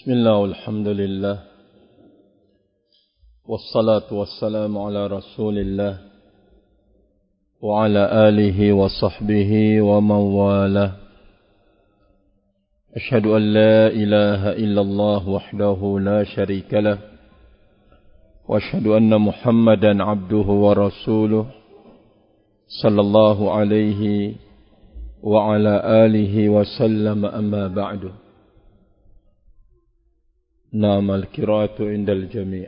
Bismillah, alhamdulillah, wassalatu wassalamu ala rasulillah, wa ala alihi wa sahbihi wa mawalah. Ashhadu an la ilaha illallah wahdahu la sharika lah, wa ashhadu anna muhammadan abduhu wa rasuluh, sallallahu alaihi wa ala alihi wa sallam, amma ba'du. نعم القراءة عند الجميع.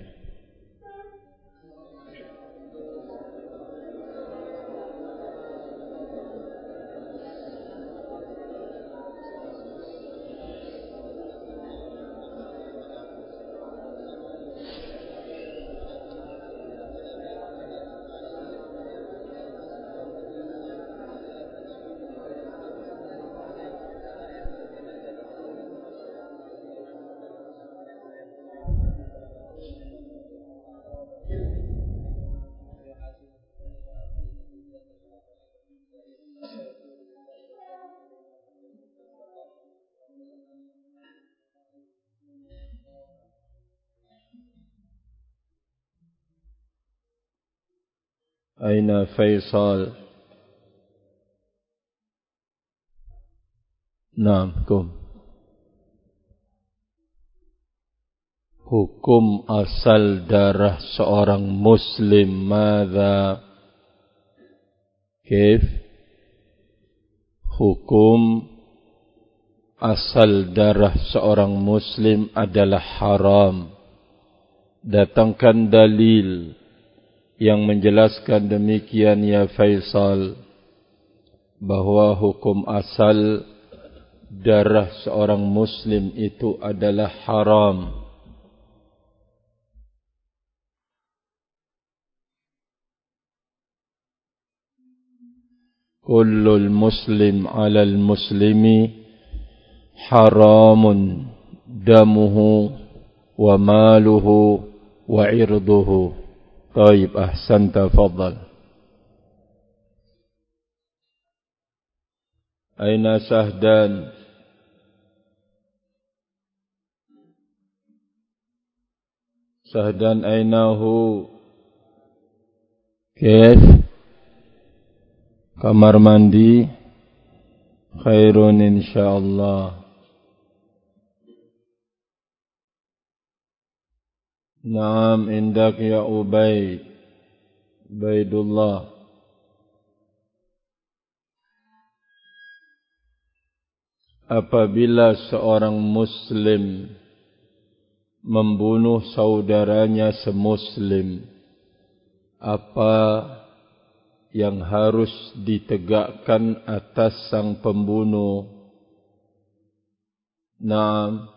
Aina Faisal? Naam, kum. Hukum asal darah seorang muslim madza? Kif? Hukum asal darah seorang muslim adalah haram. Datangkan dalil yang menjelaskan demikian ya Faisal, bahwa hukum asal darah seorang muslim itu adalah haram. Kullul muslim 'alal muslimi haramun damuhu wa maluhu wa 'irduhu. طيب أحسنت تفضل. أين سهدان؟ سهدان أين هو؟ كيف؟ kamar mandi? Khairun insyaallah. Naam, indak ya Ubaidullah. Apabila seorang muslim membunuh saudaranya semuslim, apa yang harus ditegakkan atas sang pembunuh? Naam,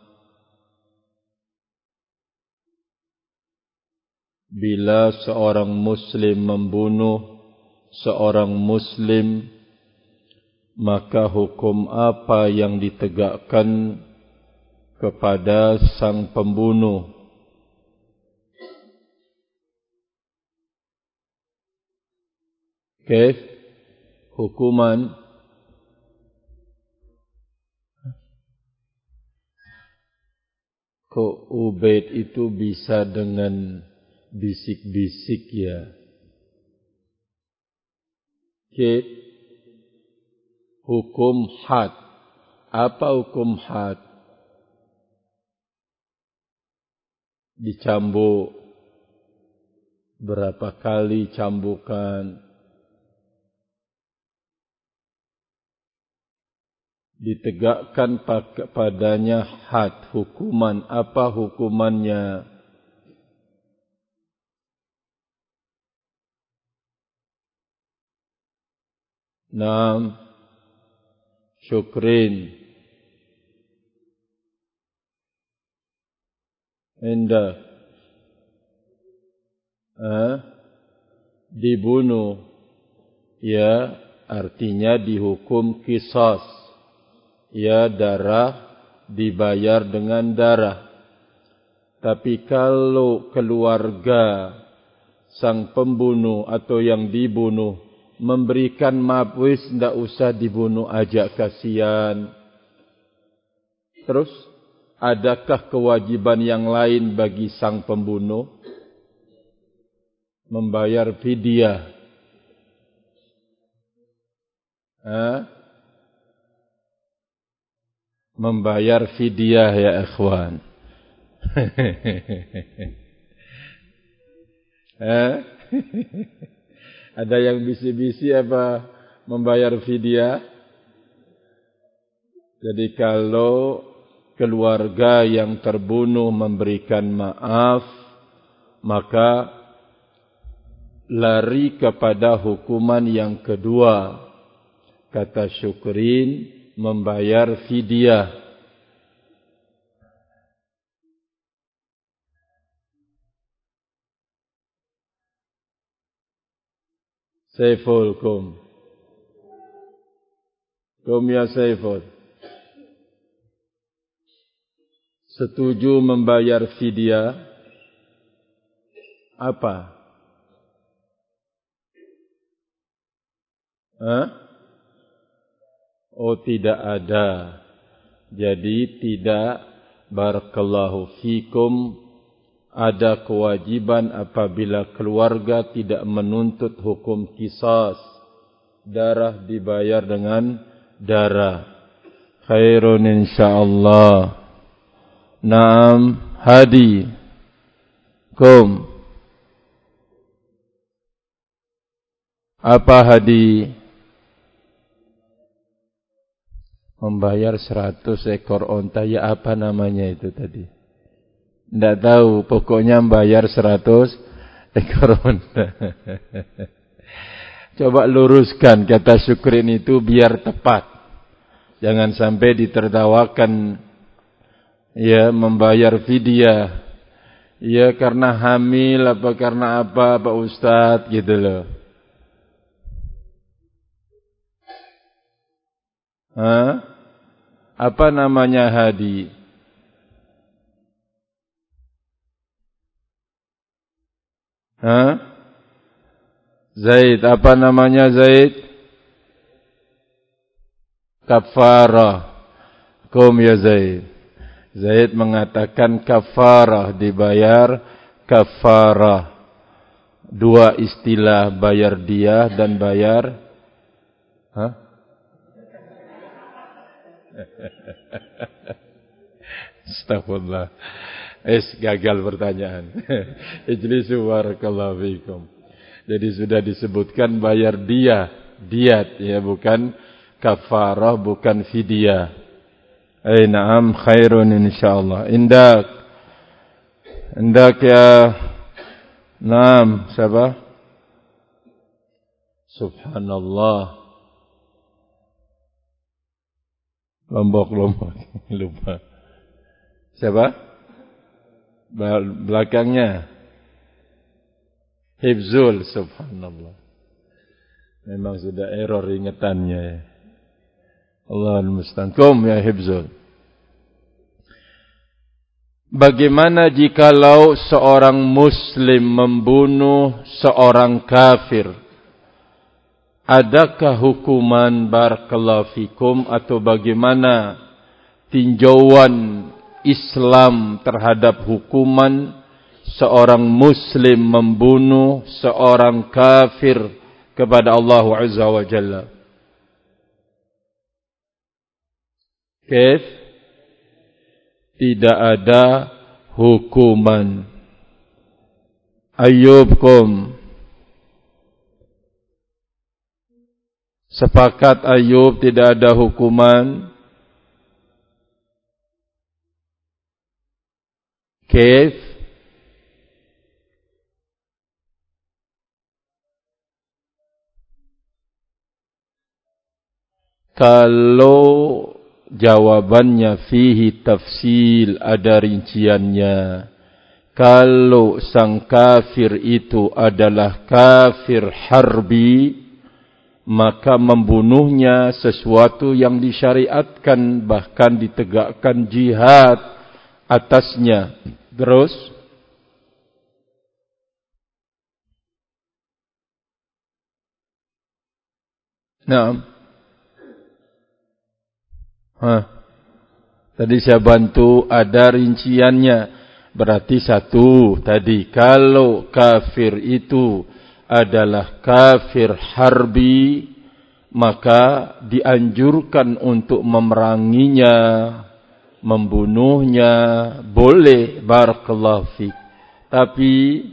bila seorang muslim membunuh seorang muslim, maka hukum apa yang ditegakkan kepada sang pembunuh? Kaif? Hukuman? Kok Ubaid itu bisa dengan bisik-bisik ya? Kaif? Hukum had. Apa hukum had? Dicambuk. Berapa kali cambukan? Ditegakkan padanya had. Hukuman. Apa hukumannya? Naam, syukrin. Indah. Dibunuh. Ya, artinya dihukum qisas. Ya, darah dibayar dengan darah. Tapi kalau keluarga sang pembunuh atau yang dibunuh memberikan maaf, wis ndak usah dibunuh aja, kasihan. Terus adakah kewajiban yang lain bagi sang pembunuh? Membayar fidyah. Membayar fidyah ya ikhwan. Ada yang bisi-bisi apa membayar fidyah? Jadi kalau keluarga yang terbunuh memberikan maaf, maka lari kepada hukuman yang kedua. Kata Syukrin, membayar fidyah. Saiful kum ya Saiful. Setuju membayar fidyah? Apa? Oh, tidak ada. Jadi tidak, barakallahu fikum, ada kewajiban apabila keluarga tidak menuntut hukum qisas. Darah dibayar dengan darah. Khairun insyaallah. Naam, hadi. Kum. Apa hadi? Membayar 100 ekor onta. Ya apa namanya itu tadi? Tidak tahu, pokoknya bayar 100 ekor onta. Coba luruskan kata Syukrin itu biar tepat. Jangan sampai ditertawakan. Ya, membayar fidyah. Ya, karena hamil apa karena apa Pak Ustadz gitu loh. Apa namanya hadi? Zaid, apa namanya Zaid? Kafarah. Kum ya Zaid. Zaid mengatakan kafarah, dibayar kafarah. Dua istilah, bayar dia dan bayar Astagfirullah. Gagal pertanyaan. Ijlisu barakallahu fikum. Jadi sudah disebutkan bayar dia, diat ya, bukan kafarah, bukan fidyah. Na'am, khairun insyaallah. Indak ya. Naam, siapa? Subhanallah. Lombok lupa. Siapa? Belakangnya Hibzul, subhanallah. Memang sudah error ingatannya ya. Allahul musta'an. Kum ya Hibzul. Bagaimana jikalau seorang muslim membunuh seorang kafir? Adakah hukuman barakallahu fikum atau bagaimana tinjauan Islam terhadap hukuman seorang muslim membunuh seorang kafir kepada Allah Azza wa Jalla? Kaif? Tidak ada hukuman. Ayyubkum. Sepakat Ayub tidak ada hukuman. Kaif? Kalau jawabannya fihi tafsil, ada rinciannya. Kalau sang kafir itu adalah kafir harbi, maka membunuhnya sesuatu yang disyariatkan, bahkan ditegakkan jihad atasnya. Terus Tadi saya bantu ada rinciannya. Berarti satu tadi, kalau kafir itu adalah kafir harbi, maka dianjurkan untuk memeranginya, membunuhnya, boleh, barakallahu fiik. Tapi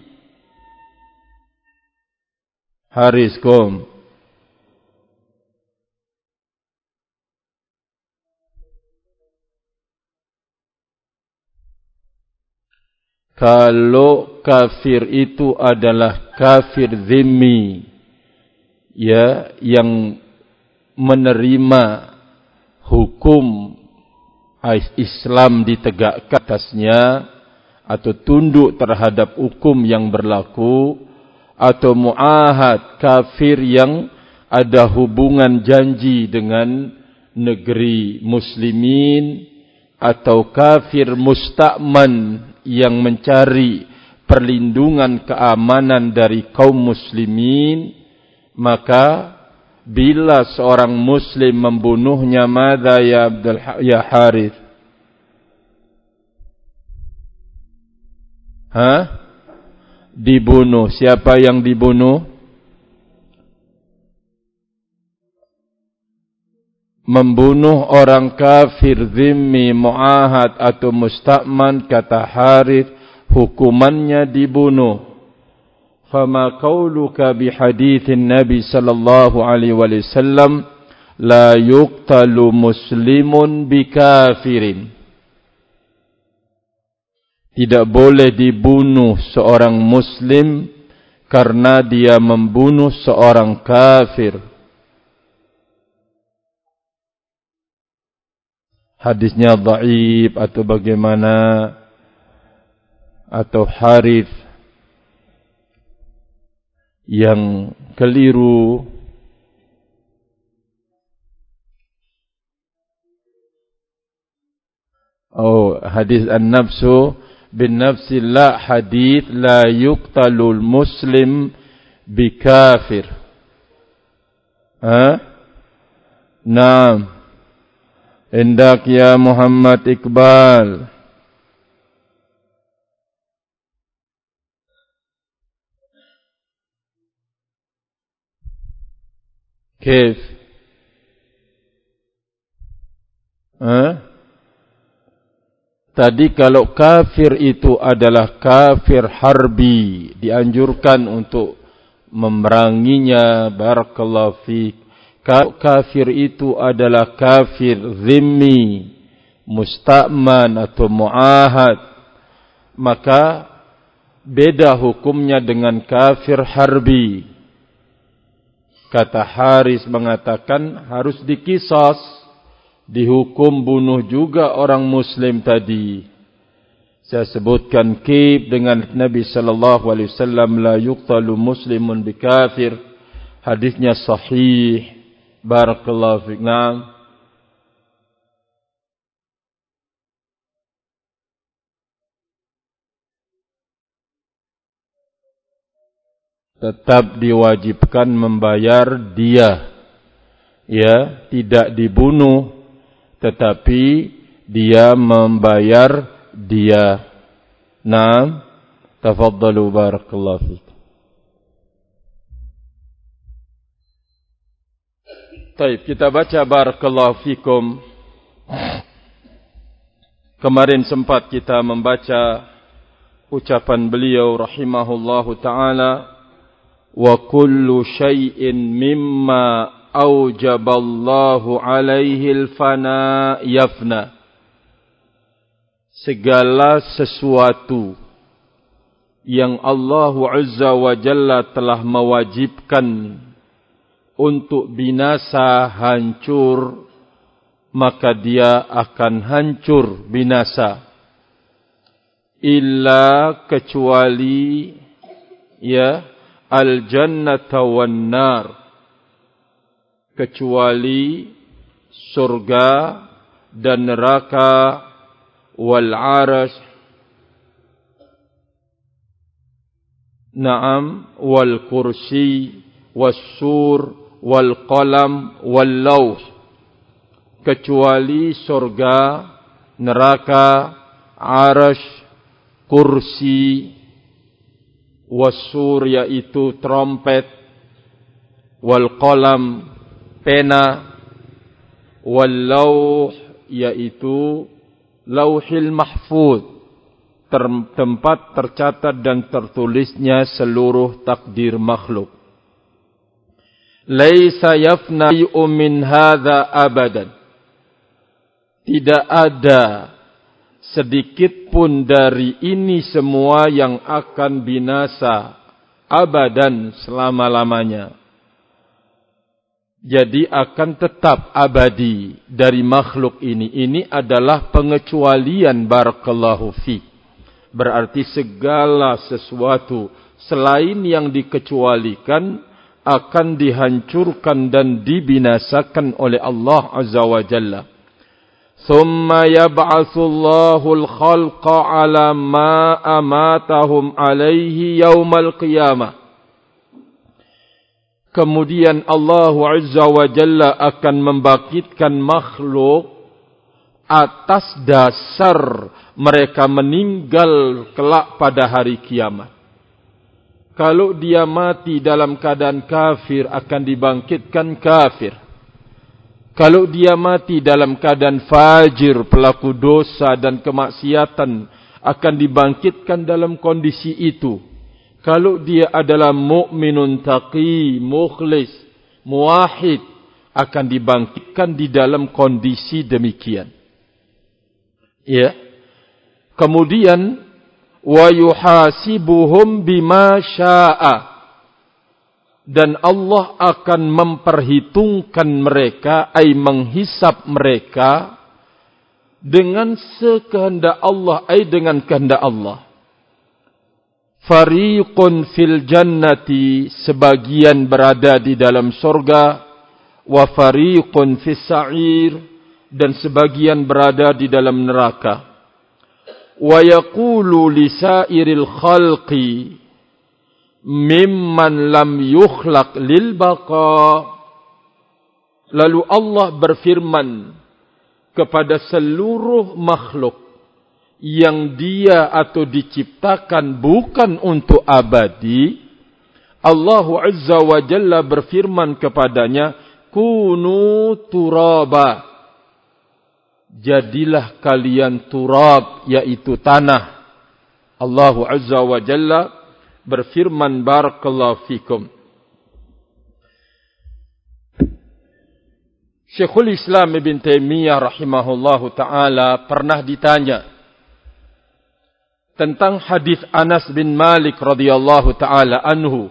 Hariskum, kalau kafir itu adalah kafir zimmi, ya, yang menerima hukum Islam ditegakkan atasnya, atau tunduk terhadap hukum yang berlaku, atau muahad, kafir yang ada hubungan janji dengan negeri muslimin, atau kafir musta'man yang mencari perlindungan keamanan dari kaum muslimin, maka bila seorang muslim membunuhnya, madza ya Harith? Dibunuh. Siapa yang dibunuh? Membunuh orang kafir zimmi, muahad atau musta'man, kata Harith, hukumannya dibunuh. Fama qauluka bihadithin Nabi sallallahu alaihi wasallam la yuqtalu muslimun bikafirin. Tidak boleh dibunuh seorang muslim karena dia membunuh seorang kafir. Hadisnya dhaif atau bagaimana? Atau Harith yang keliru? Oh, hadis an-nafsu bin nafsi la, hadith la yuqtalul muslim bikafir. Naam. Hendak ya Muhammad Iqbal. Kif? Tadi kalau kafir itu adalah kafir harbi, dianjurkan untuk memeranginya, barakallahu fiik. Kalau kafir itu adalah kafir zimmi, musta'man atau mu'ahad, maka beda hukumnya dengan kafir harbi. Kata Haris mengatakan harus dikisas, dihukum bunuh juga orang muslim tadi. Saya sebutkan kif dengan Nabi sallallahu alaihi wasallam la yuqtalu muslimun bikafir. Hadisnya sahih. Barakallahu fiik. Naam. Tetap diwajibkan membayar dia. Ya, tidak dibunuh, tetapi dia membayar dia. Naam. Tafaddalu barakallahu fiik. Baik, kita baca barakallahu fikum. Kemarin sempat kita membaca ucapan beliau rahimahullahu ta'ala, wa kullu syai'in mimma aujaballahu alaihi al-fana yafna. Segala sesuatu yang Allah Azza wa Jalla telah mewajibkan untuk binasa, hancur, maka dia akan hancur, binasa. Illa, kecuali, ya, al-jannata wan nar, kecuali surga dan neraka, wal arash, na'am, wal kursi, was sur, wal qalam, wal lawh, kecuali surga neraka, arasy, kursi, wasur yaitu trompet, wal qalam pena, wal lauh yaitu lauhil mahfuz, tempat tercatat dan tertulisnya seluruh takdir makhluk. Laisa yafna min hadza abadan. Tidak ada sedikit pun dari ini semua yang akan binasa abadan selama-lamanya. Jadi akan tetap abadi dari makhluk ini. Ini adalah pengecualian barakallahu fi. Berarti segala sesuatu selain yang dikecualikan akan dihancurkan dan dibinasakan oleh Allah Azza wa Jalla. Thumma yab'atsullahu al-khalqa ala ma amatahum alaihi yaumal qiyamah. Kemudian Allah Azza wa Jalla akan membangkitkan makhluk atas dasar mereka meninggal kelak pada hari kiamat. Kalau dia mati dalam keadaan kafir akan dibangkitkan kafir. Kalau dia mati dalam keadaan fajir, pelaku dosa dan kemaksiatan akan dibangkitkan dalam kondisi itu. Kalau dia adalah mukminun taqi, mukhlis, muwahhid, akan dibangkitkan di dalam kondisi demikian. Ya. Kemudian wa yuhasibuhum bima syaa. Dan Allah akan memperhitungkan mereka, ay menghisap mereka dengan sekehendak Allah, ay dengan kehendak Allah. Fariqun fil jannati, sebagian berada di dalam surga, wa fariqun fis sa'ir, dan sebagian berada di dalam neraka. Wa yaqulu li sa'iril khalqi mimman lam yukhlaq lil baqa. Lalu Allah berfirman kepada seluruh makhluk yang dia atau diciptakan bukan untuk abadi. Allah Azza wa Jalla berfirman kepadanya, kunu turaba, jadilah kalian turab, yaitu tanah. Allah Azza wa Jalla berfirman, barakallahu fikum. Syekhul Islam Ibn Taimiyah rahimahullahu ta'ala pernah ditanya tentang hadis Anas bin Malik radhiyallahu ta'ala anhu,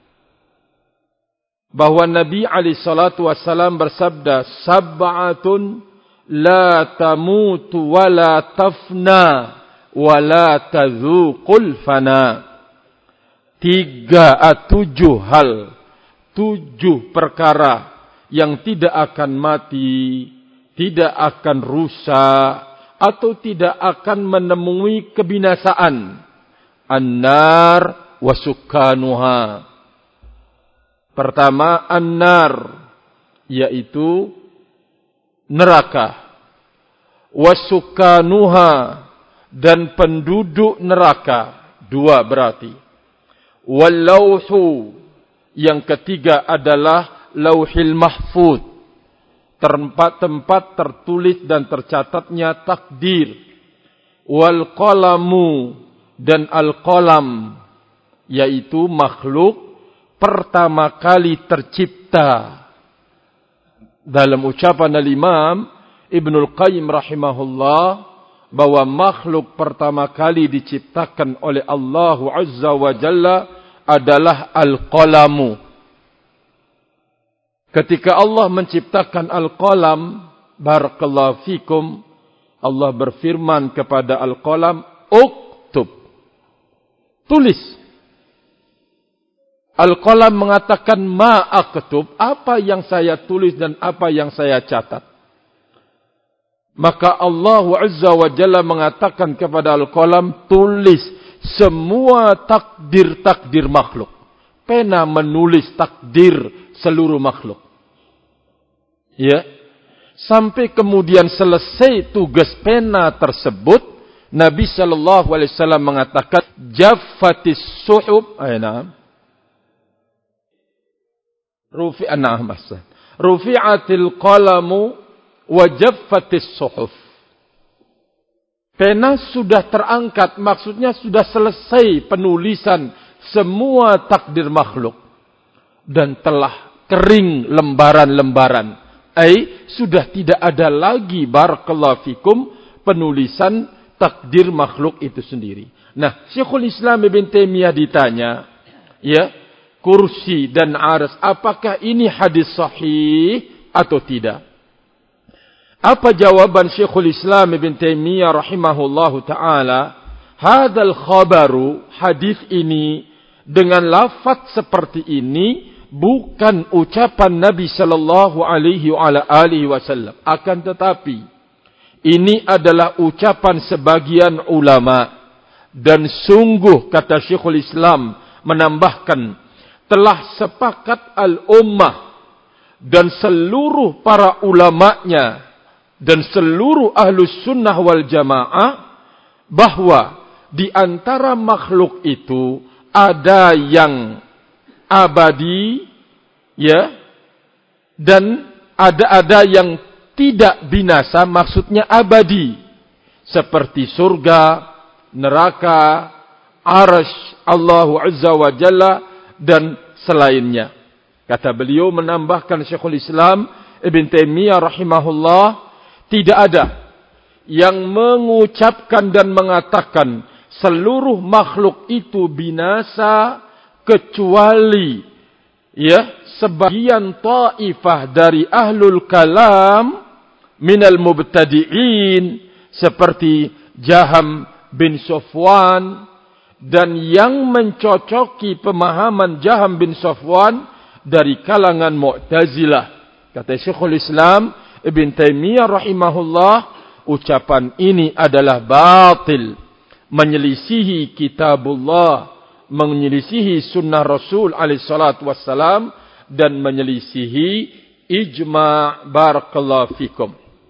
bahwa Nabi alaihi salatu wassalam bersabda, sab'atun la tamutu wa la tafna wa la tadzuqul fana. 7 hal, 7 perkara yang tidak akan mati, tidak akan rusak, atau tidak akan menemui kebinasaan. An-nar wa sukkanuha. Pertama, an-nar, yaitu neraka. Wa sukkanuha, dan penduduk neraka. 2 berarti. Wal lauhu, yang ketiga adalah lauhil mahfuz, tempat-tempat tertulis dan tercatatnya takdir. Wal qalamu, dan al-qalam, yaitu makhluk pertama kali tercipta. Dalam ucapan al-Imam Ibnul Qayyim rahimahullah, bahwa makhluk pertama kali diciptakan oleh Allah Azza wa Jalla adalah al-qalamu. Ketika Allah menciptakan al-qalam, barakallahu fikum, Allah berfirman kepada al-qalam, uktub, tulis. Al-qalam mengatakan, ma aktub, apa yang saya tulis dan apa yang saya catat. Maka Allah Azza wa Jalla mengatakan kepada al-qalam, tulis semua takdir-takdir makhluk. Pena menulis takdir seluruh makhluk. Ya. Sampai kemudian selesai tugas pena tersebut, Nabi sallallahu alaihi wasallam mengatakan, "Jaffatis suhub." Rufi'atil qalamu wa jaffatis suhuf. Pena sudah terangkat, maksudnya sudah selesai penulisan semua takdir makhluk dan telah kering lembaran-lembaran. Sudah tidak ada lagi barakallahu fikum penulisan takdir makhluk itu sendiri. Nah, Syekhul Islam Ibn Taimiyah ditanya, ya, kursi dan arsy, apakah ini hadis sahih atau tidak? Apa jawaban Syekhul Islam Ibn Taimiyah rahimahullahu taala? Hadzal khabaru, hadis ini dengan lafaz seperti ini bukan ucapan Nabi sallallahu alaihi wasallam, akan tetapi ini adalah ucapan sebagian ulama, dan sungguh kata Syekhul Islam menambahkan, telah sepakat al-ummah dan seluruh para ulamanya dan seluruh ahlus sunnah wal jamaah bahwa di antara makhluk itu ada yang abadi, ya, dan ada yang tidak binasa, maksudnya abadi, seperti surga, neraka, arsy Allah Azza wa Jalla dan selainnya. Kata beliau menambahkan Syekhul Islam Ibn Taimiyah rahimahullah, tidak ada yang mengucapkan dan mengatakan seluruh makhluk itu binasa kecuali, ya, sebagian taifah dari ahlul kalam minal mubtadi'in seperti Jaham bin Safwan, dan yang mencocoki pemahaman Jaham bin Safwan dari kalangan Mu'tazilah. Kata Syekhul Islam Ibn Taimiyah rahimahullah, ucapan ini adalah batil, menyelisihi kitabullah, menyelisihi sunnah Rasul alaihi salatu wassalam, dan menyelisihi ijma' barakallahu fikum.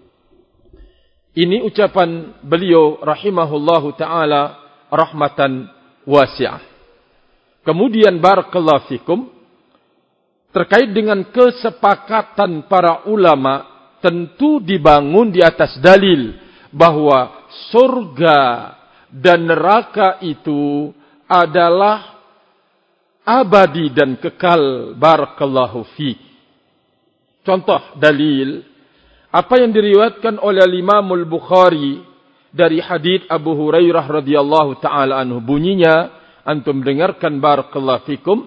Ini ucapan beliau rahimahullahu ta'ala rahmatan wasi'ah. Kemudian barakallahu fikum, terkait dengan kesepakatan para ulama, tentu dibangun di atas dalil bahwa surga dan neraka itu adalah abadi dan kekal barakallahu fi. Contoh dalil apa yang diriwayatkan oleh Imam Al-Bukhari dari hadits Abu Hurairah radhiyallahu taala anhu, bunyinya antum dengarkan barakallahu fikum,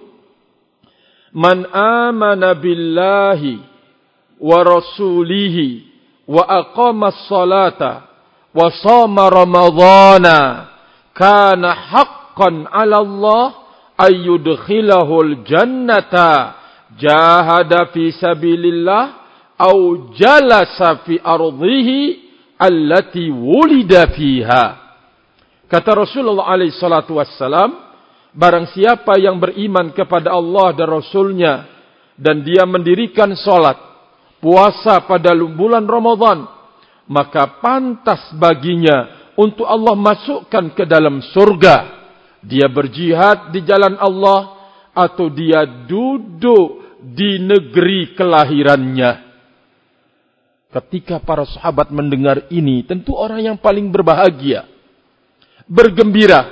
man amana billahi wa rasulihi wa aqama as-salata wa shama ramadhana kana haqqan 'ala Allah ay yudkhilahul jannata jahada fi sabilillah au jalasa fi ardhihi allati wulida fiha. Kata Rasulullah alaihi salatu wassalam, barang siapa yang beriman kepada Allah dan Rasulnya dan dia mendirikan salat, puasa pada bulan Ramadan, maka pantas baginya untuk Allah masukkan ke dalam surga. Dia berjihad di jalan Allah atau dia duduk di negeri kelahirannya. Ketika para sahabat mendengar ini, tentu orang yang paling berbahagia, bergembira.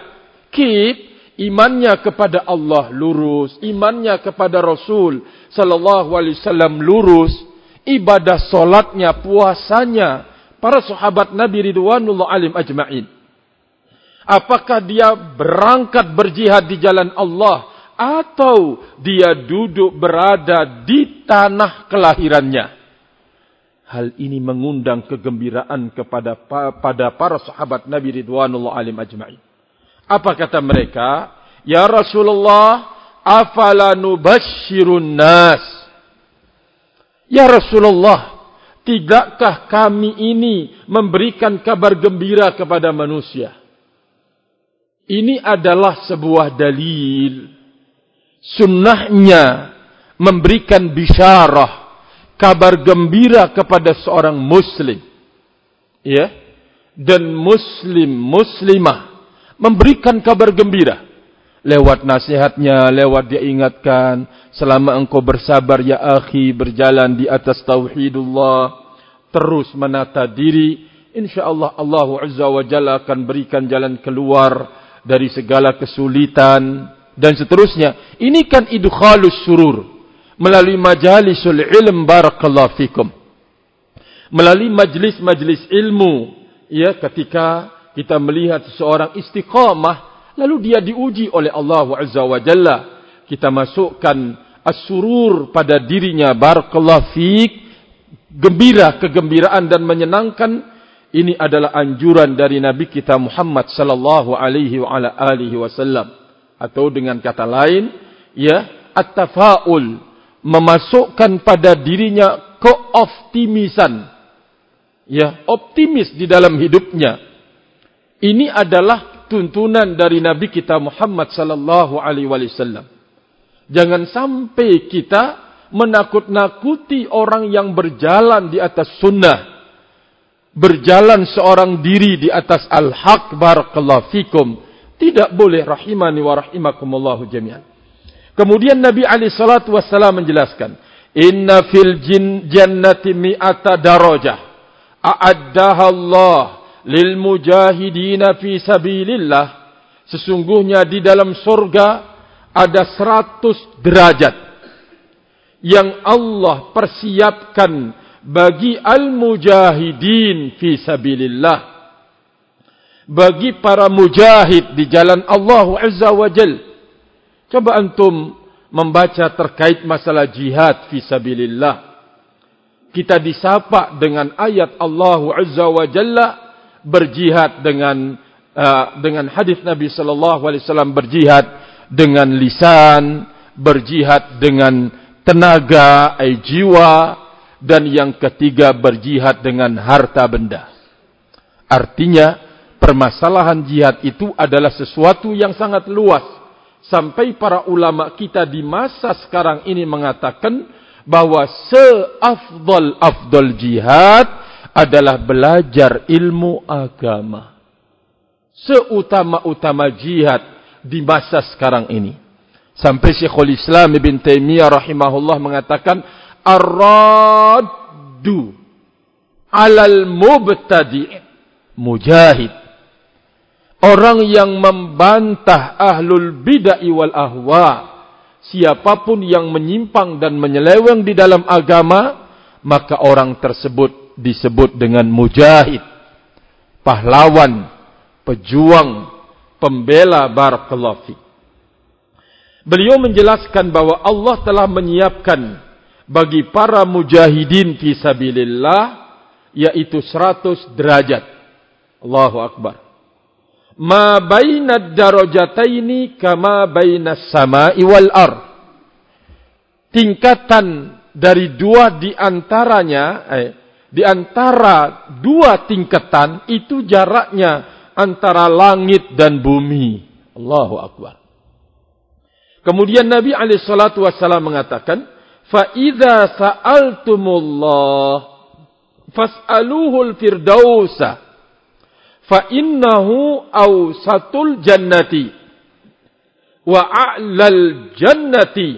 Imannya kepada Allah lurus, imannya kepada Rasul sallallahu alaihi wasallam lurus, ibadah salatnya, puasanya para sahabat Nabi ridwanullah alaihim ajma'in. Apakah dia berangkat berjihad di jalan Allah atau dia duduk berada di tanah kelahirannya? Hal ini mengundang kegembiraan kepada para sahabat Nabi ridwanullah alaihim ajma'in. Apa kata mereka? Ya Rasulullah, afala nubashshirun nas? Ya Rasulullah, tidakkah kami ini memberikan kabar gembira kepada manusia? Ini adalah sebuah dalil sunnahnya memberikan bisyarah kabar gembira kepada seorang muslim, ya, dan muslimah memberikan kabar gembira lewat nasihatnya, lewat dia ingatkan, selama engkau bersabar ya akhi, berjalan di atas tauhidullah, terus menata diri, insyaallah Allah Azza wa Jalla akan berikan jalan keluar dari segala kesulitan dan seterusnya. Ini kan idkhalus surur melalui majalisul ilm, barakallahu fikum, melalui majlis-majlis ilmu, ya, ketika kita melihat seseorang istiqamah lalu dia diuji oleh Allah Azza wa Jalla, kita masukkan as-surur pada dirinya, barakallahu fik, gembira, kegembiraan dan menyenangkan. Ini adalah anjuran dari Nabi kita Muhammad sallallahu alaihi wa ala alihi wasallam. Atau dengan kata lain, ya, at-tafaul, memasukkan pada dirinya keoptimisan, ya, optimis di dalam hidupnya. Ini adalah tuntunan dari Nabi kita Muhammad sallallahu alaihi wasallam. Jangan sampai kita menakut-nakuti orang yang berjalan di atas sunnah, berjalan seorang diri di atas al-haq, barakallahu fikum. Tidak boleh, rahimani wa rahimakumullahu jami'an. Kemudian Nabi alaihi salatu wassalam menjelaskan, inna fil jannati mi'ata darajah a'addaha Allah lil mujahidina fi sabilillah. Sesungguhnya di dalam surga ada 100 derajat yang Allah persiapkan bagi al-mujahidin fi sabilillah, bagi para mujahid di jalan Allah Azza wa Jal. Coba antum membaca terkait masalah jihad fi sabilillah. Kita disapa dengan ayat Allah Azza wa Jalla berjihad dengan hadis Nabi sallallahu alaihi wasallam, berjihad dengan lisan, berjihad dengan tenaga, jiwa, dan yang ketiga berjihad dengan harta benda. Artinya permasalahan jihad itu adalah sesuatu yang sangat luas, sampai para ulama kita di masa sekarang ini mengatakan bahwa seafdal jihad adalah belajar ilmu agama. Seutama-utama jihad di masa sekarang ini. Sampai Syekhul Islam Ibn Taimiyah rahimahullah mengatakan, ar-raddu 'alal mubtadi' mujahid. Orang yang membantah ahlul bid'ah wal ahwa, siapapun yang menyimpang dan menyeleweng di dalam agama, maka orang tersebut disebut dengan mujahid, pahlawan, pejuang, pembela, barakallahu fi. Beliau menjelaskan bahwa Allah telah menyiapkan bagi para mujahidin fi sabilillah yaitu 100 derajat. Allahu akbar. Ma bainad darajataini kama bainas samai wal ard. Tingkatan dari dua di antaranya, di antara dua tingkatan itu jaraknya antara langit dan bumi. Allahu akbar. Kemudian Nabi alaihi salatu wasallam mengatakan, fa idza sa'altumullah fas'aluhul firdausa fa innahu awsatul jannati wa a'lal jannati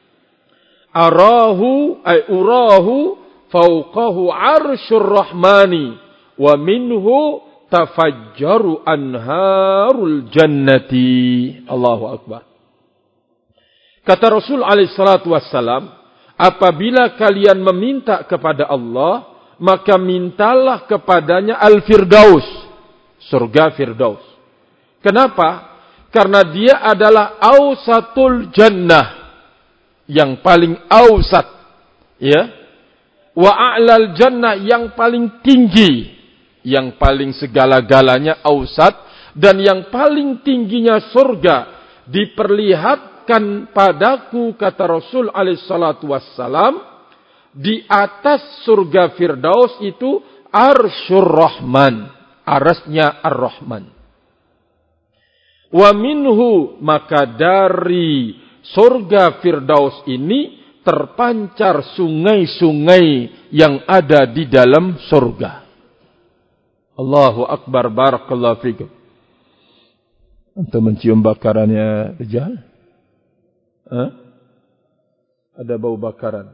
urahu fawqahu arsyur rahmani wa minhu tafajjaru anharul jannati. Allahu akbar. Kata Rasul alaihi salatu wassalam, apabila kalian meminta kepada Allah, maka mintalah kepadanya al-firdaus, surga firdaus. Kenapa? Karena dia adalah awsatul jannah, yang paling awsat, ya. Wa a'lal jannah, yang paling tinggi, yang paling segala-galanya awsat, dan yang paling tingginya surga diperlihatkan padaku, kata Rasul alaihi salatu wassalam, di atas surga firdaus itu arsyur rahman, arasnya ar-rahman. Wa minhu, maka dari surga firdaus ini, terpancar sungai-sungai yang ada di dalam surga. Allahu Akbar, barakallahu fikum. Untuk mencium bakarannya Dajjal? Ada bau bakaran?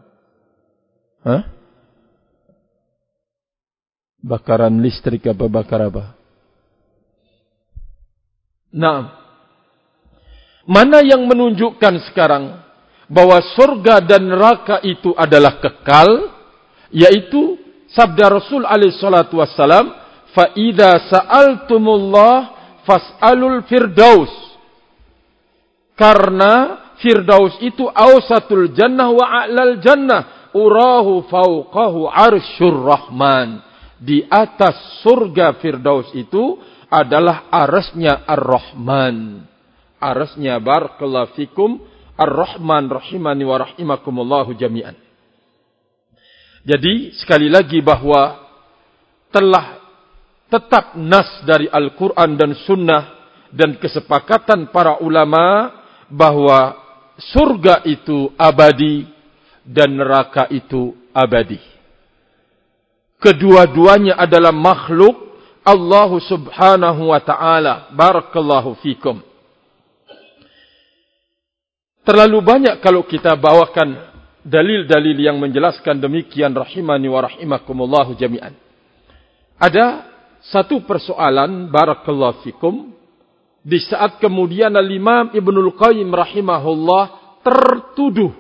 Bakaran listrik apa bakar apa? Nah, mana yang menunjukkan sekarang bahwa surga dan neraka itu adalah kekal, yaitu sabda Rasul alaihi salatu wassalam, fa idza sa'altumullah fas'alul firdaus. Karena firdaus itu awsatul jannah wa a'lal jannah, urahu fawqahu arsyur rahman. Di atas surga firdaus itu adalah arasnya ar-Rahman. Arasnya, barakallahu fikum, ar-Rahman rahimani wa rahimakumullahu jami'an. Jadi sekali lagi bahwa telah tetap nas dari Al-Quran dan Sunnah dan kesepakatan para ulama bahwa surga itu abadi dan neraka itu abadi. Kedua-duanya adalah makhluk Allah subhanahu wa ta'ala. Barakallahu fikum. Terlalu banyak kalau kita bawakan dalil-dalil yang menjelaskan demikian, rahimani wa rahimakumullahu jami'an. Ada satu persoalan, barakallahu fikum, di saat kemudian Al-Imam Ibnul Qayyim rahimahullah tertuduh,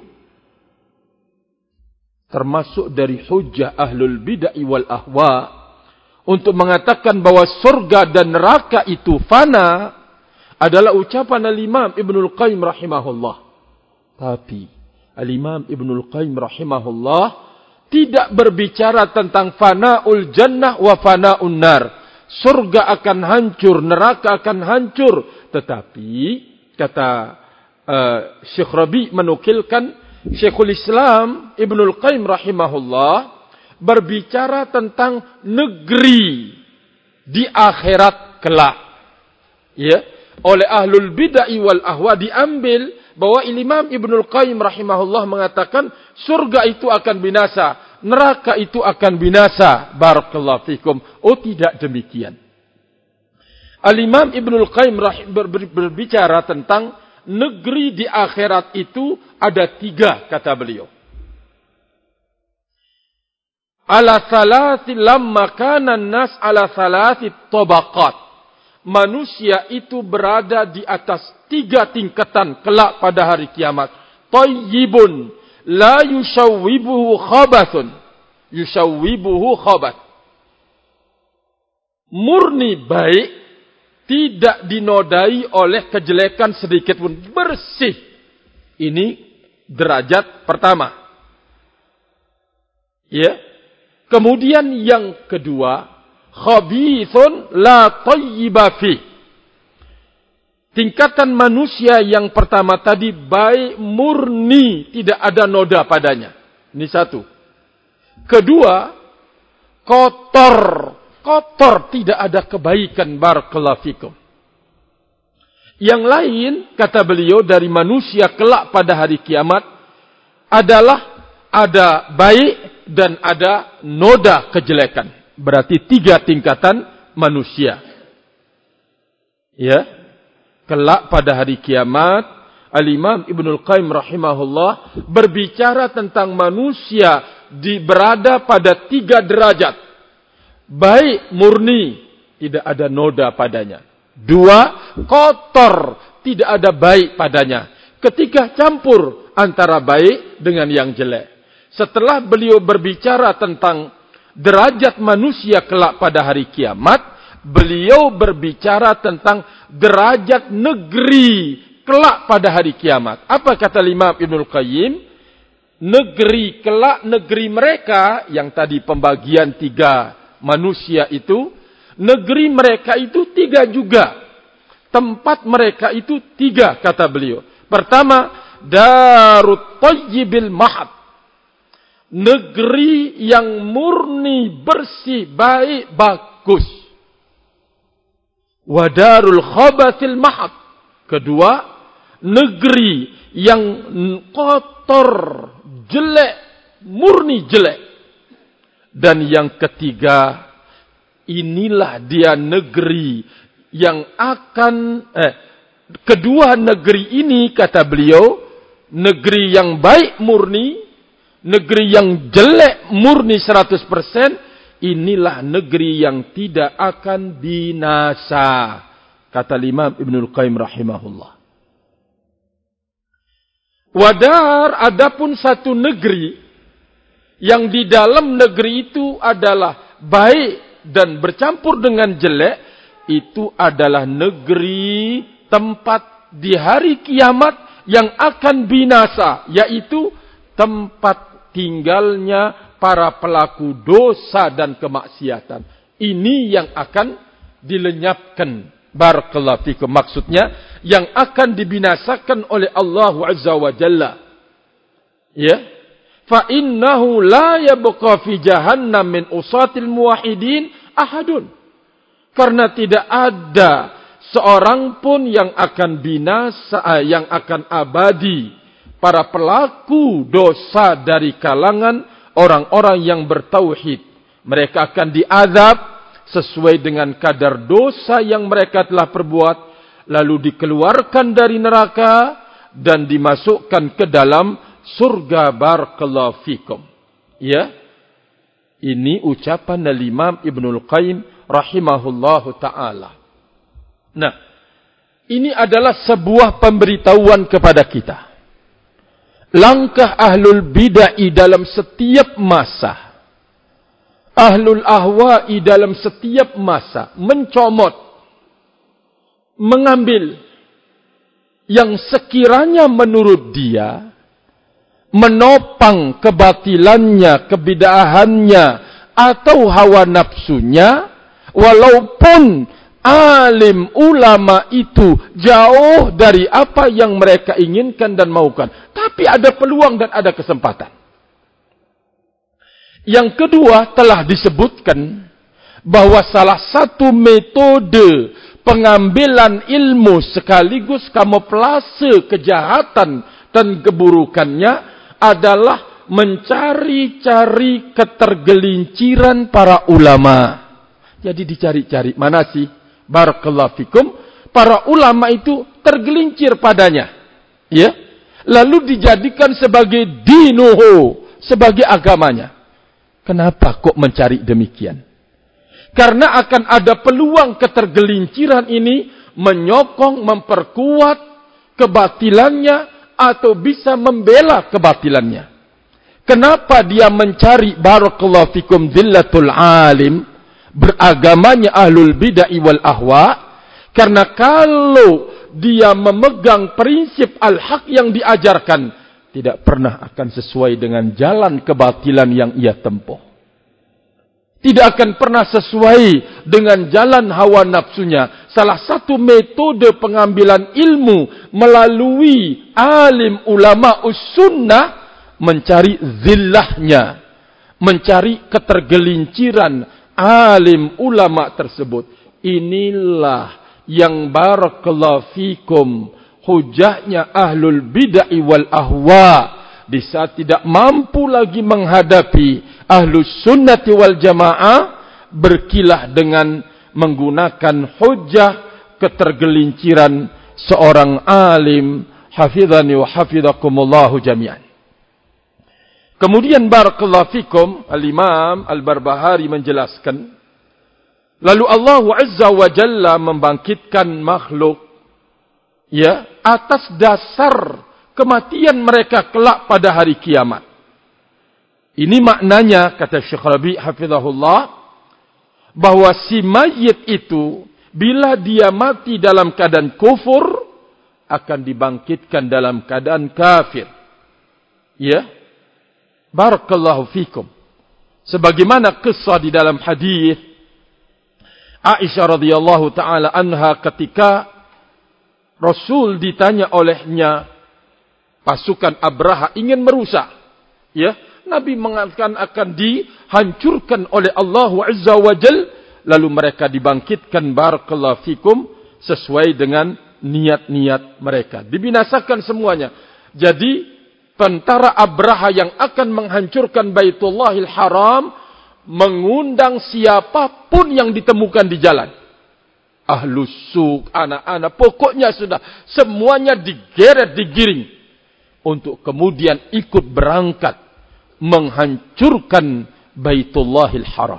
termasuk dari hujjah ahlul bid'ah wal ahwa, untuk mengatakan bahwa surga dan neraka itu fana, adalah ucapan Al-Imam Ibnul Qayyim rahimahullah. Tapi Al-Imam Ibnul Qayyim rahimahullah tidak berbicara tentang fana'ul jannah wa fana'un nar. Surga akan hancur, neraka akan hancur. Tetapi kata Syekh Rabi menukilkan, Syekhul Islam Ibnul Qayyim rahimahullah berbicara tentang negeri di akhirat kelak. Ya, oleh ahlul bid'ah wal ahwa diambil bahwa Imam Ibnul Qayyim rahimahullah mengatakan surga itu akan binasa, neraka itu akan binasa. Barakallahu fikum. Oh, tidak demikian. Al-Imam Ibnul Qayyim berbicara tentang negeri di akhirat itu ada 3, kata beliau. Ala thalathi lamma kana an-nas ala thalathi tabaqat. Manusia itu berada di atas 3 tingkatan kelak pada hari kiamat. Tayyibun la yushawwibuhu khabathun. Yushawwibuhu khabath. Murni baik, tidak dinodai oleh kejelekan sedikit pun, bersih. Ini derajat pertama. Ya. Kemudian yang kedua, khabithun la tayyiba fi. Tingkatan manusia yang pertama tadi baik, murni, tidak ada noda padanya. Ini satu. Kedua, kotor, tidak ada kebaikan. Barakallahu fikum. Yang lain, kata beliau, dari manusia kelak pada hari kiamat adalah ada baik dan ada noda kejelekan. Berarti 3 tingkatan manusia. Ya. Kelak pada hari kiamat, Al-Imam Ibnul Qayyim rahimahullah berbicara tentang manusia berada pada 3 derajat. Baik, murni, tidak ada noda padanya. 2, kotor, tidak ada baik padanya. Ketika campur antara baik dengan yang jelek. Setelah beliau berbicara tentang derajat manusia kelak pada hari kiamat, beliau berbicara tentang derajat negeri kelak pada hari kiamat. Apa kata Imam Ibnul Qayyim? Negeri kelak, negeri mereka yang tadi pembagian 3 manusia itu, negeri mereka itu 3 juga. Tempat mereka itu 3, kata beliau. Pertama, Darut Thayyibil Mahad. Negeri yang murni, bersih, baik, bagus. Wadarul Khabathil Mahad. Kedua, negeri yang kotor, jelek, murni jelek. Dan yang ketiga, inilah dia negeri yang akan kedua negeri ini, kata beliau, negeri yang baik murni, negeri yang jelek murni 100%, inilah negeri yang tidak akan binasa, kata Imam Ibnul Qayyim rahimahullah. Wadar, adapun satu negeri yang di dalam negeri itu adalah baik dan bercampur dengan jelek, itu adalah negeri tempat di hari kiamat yang akan binasa, yaitu tempat tinggalnya para pelaku dosa dan kemaksiatan. Ini yang akan dilenyapkan. Barakallahu fikum. Maksudnya, yang akan dibinasakan oleh Allah Azza wa Jalla. Ya. Fa innahu la yabqa fi jahannam min usatil muwahhidin ahadun. Karena tidak ada seorang pun yang akan binasa, yang akan abadi, para pelaku dosa dari kalangan orang-orang yang bertauhid. Mereka akan diazab sesuai dengan kadar dosa yang mereka telah perbuat, lalu dikeluarkan dari neraka dan dimasukkan ke dalam surga. Barakallahu fikum. Ya. Ini ucapan Imam Ibnul Qayyim rahimahullahu ta'ala. Nah, ini adalah sebuah pemberitahuan kepada kita. Langkah ahlul bid'ah dalam setiap masa, ahlul ahwa'i dalam setiap masa, mencomot, mengambil yang sekiranya menurut dia menopang kebatilannya, kebid'ahannya, atau hawa nafsunya, walaupun alim ulama itu jauh dari apa yang mereka inginkan dan maukan, tapi ada peluang dan ada kesempatan. Yang kedua, telah disebutkan bahwa salah satu metode pengambilan ilmu sekaligus kamuflase kejahatan dan keburukannya adalah mencari-cari ketergelinciran para ulama. Jadi dicari-cari, mana sih? Barakallahu fikum. Para ulama itu tergelincir padanya. Ya. Lalu dijadikan sebagai dinuhu, sebagai agamanya. Kenapa kok mencari demikian? Karena akan ada peluang ketergelinciran ini menyokong, memperkuat kebatilannya atau bisa membela kebatilannya. Kenapa dia mencari barakallahu fikum zillatul alim, beragamanya ahlul bid'ah wal ahwa? Karena kalau dia memegang prinsip al-haq yang diajarkan, tidak pernah akan sesuai dengan jalan kebatilan yang ia tempuh. Tidak akan pernah sesuai dengan jalan hawa nafsunya. Salah satu metode pengambilan ilmu melalui alim ulama us-sunnah, mencari zillahnya, mencari ketergelinciran alim ulama tersebut. Inilah yang barakallahu fikum hujahnya ahlul bid'ah wal ahwa di saat tidak mampu lagi menghadapi ahlus sunnati wal jamaah, berkilah dengan menggunakan hujah ketergelinciran seorang alim. Hafidhani wa hafidhakumullahu jami'an. Kemudian barakallahu fikum, al-Imam Al-Barbahari menjelaskan, lalu Allah Azza wa Jalla membangkitkan makhluk, ya, atas dasar kematian mereka kelak pada hari kiamat. Ini maknanya, kata Syekh Rabi' hafizahullah, bahwa si mayit itu bila dia mati dalam keadaan kufur akan dibangkitkan dalam keadaan kafir. Ya. Barakallahu fikum. Sebagaimana kisah di dalam hadis Aisyah radhiyallahu taala anha ketika Rasul ditanya olehnya, pasukan Abraha ingin merusak, ya, Nabi mengatakan akan dihancurkan oleh Allah Azza wa Jal, lalu mereka dibangkitkan barakallahu fikum sesuai dengan niat-niat mereka, dibinasakan semuanya. Jadi tentara Abraha yang akan menghancurkan Baitullahil Haram mengundang siapapun yang ditemukan di jalan. Ahlus suq, anak-anak, pokoknya sudah semuanya digeret, digiring untuk kemudian ikut berangkat menghancurkan Baitullahil Haram.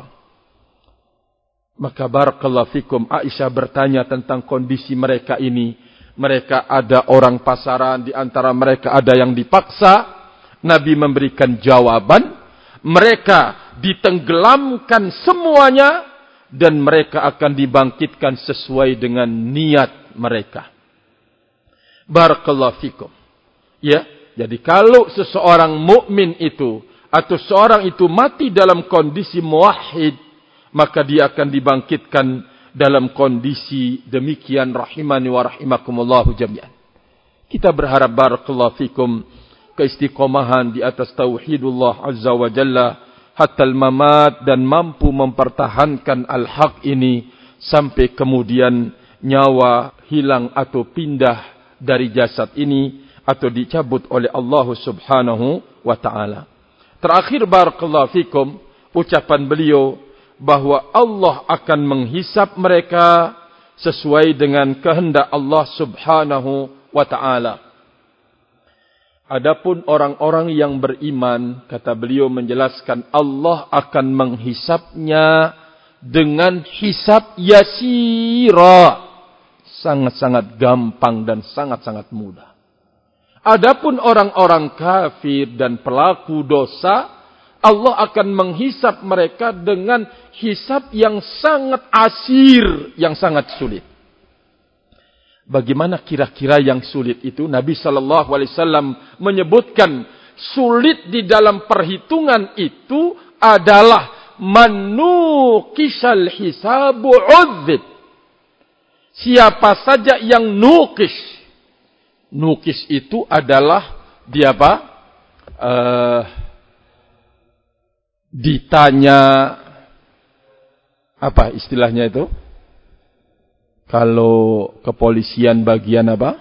Maka barakallahu fikum, Aisyah bertanya tentang kondisi mereka ini. Mereka ada orang pasaran, di antara mereka ada yang dipaksa. Nabi memberikan jawaban. Mereka ditenggelamkan semuanya dan mereka akan dibangkitkan sesuai dengan niat mereka. Barakallahu fikum. Ya, jadi kalau seseorang mukmin itu atau seorang itu mati dalam kondisi muwahhid, maka dia akan dibangkitkan dalam kondisi demikian, rahimani wa rahimakumullahu jami'an. Kita berharap barakallahu fikum keistiqomahan di atas tauhidullah azza wa jalla hatta al-mamat, dan mampu mempertahankan al-haq ini sampai kemudian nyawa hilang atau pindah dari jasad ini atau dicabut oleh Allah Subhanahu wa taala. Terakhir barakallahu fikum, ucapan beliau bahwa Allah akan menghisap mereka sesuai dengan kehendak Allah Subhanahu wa taala. Adapun orang-orang yang beriman, kata beliau menjelaskan, Allah akan menghisapnya dengan hisap yasira, sangat-sangat gampang dan sangat-sangat mudah. Adapun orang-orang kafir dan pelaku dosa, Allah akan menghisap mereka dengan hisap yang sangat asir, yang sangat sulit. Bagaimana kira-kira yang sulit itu? Nabi SAW menyebutkan sulit di dalam perhitungan itu adalah manukisal hisabu udzib. Siapa saja yang nukis. Nukis itu adalah dia apa? Ditanya, apa istilahnya itu? Kalau kepolisian bagian apa?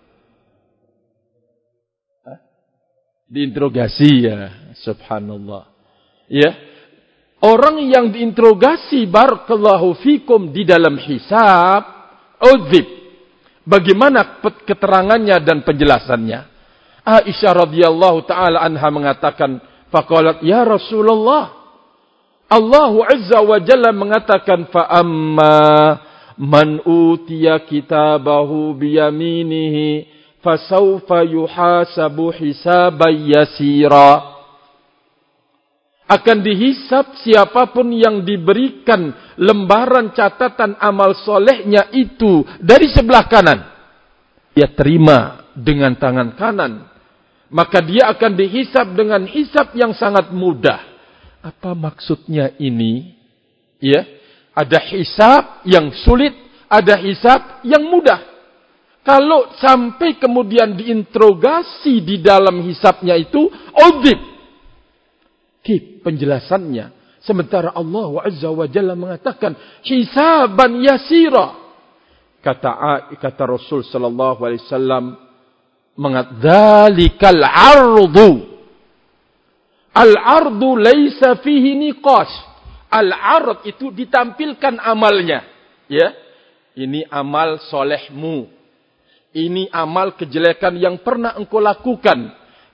Diinterogasi, ya. Subhanallah. Ya. Orang yang diinterogasi barakallahu fikum di dalam hisab udzib. Bagaimana keterangannya dan penjelasannya? Aisyah radhiyallahu taala anha mengatakan, faqalat ya Rasulullah, Allah azza wa jalla mengatakan, fa amma man utiya kitabahu biyaminihi fasawfa yuhasabu hisaban yasira. Akan dihisap siapapun yang diberikan lembaran catatan amal solehnya itu dari sebelah kanan. Dia terima dengan tangan kanan. Maka dia akan dihisap dengan hisap yang sangat mudah. Apa maksudnya ini? Ya. Ada hisab yang sulit, ada hisab yang mudah. Kalau sampai kemudian diinterogasi di dalam hisabnya itu, udzib. Penjelasannya. Sementara Allah Azza wa Jalla mengatakan, hisaban yasira. Kata Rasul sallallahu alaihi wasallam, "Dzalikal 'ardu." Al-'ardu laisa fihi niqash. Al-'ard itu ditampilkan amalnya. Ya. Ini amal solehmu. Ini amal kejelekan yang pernah engkau lakukan.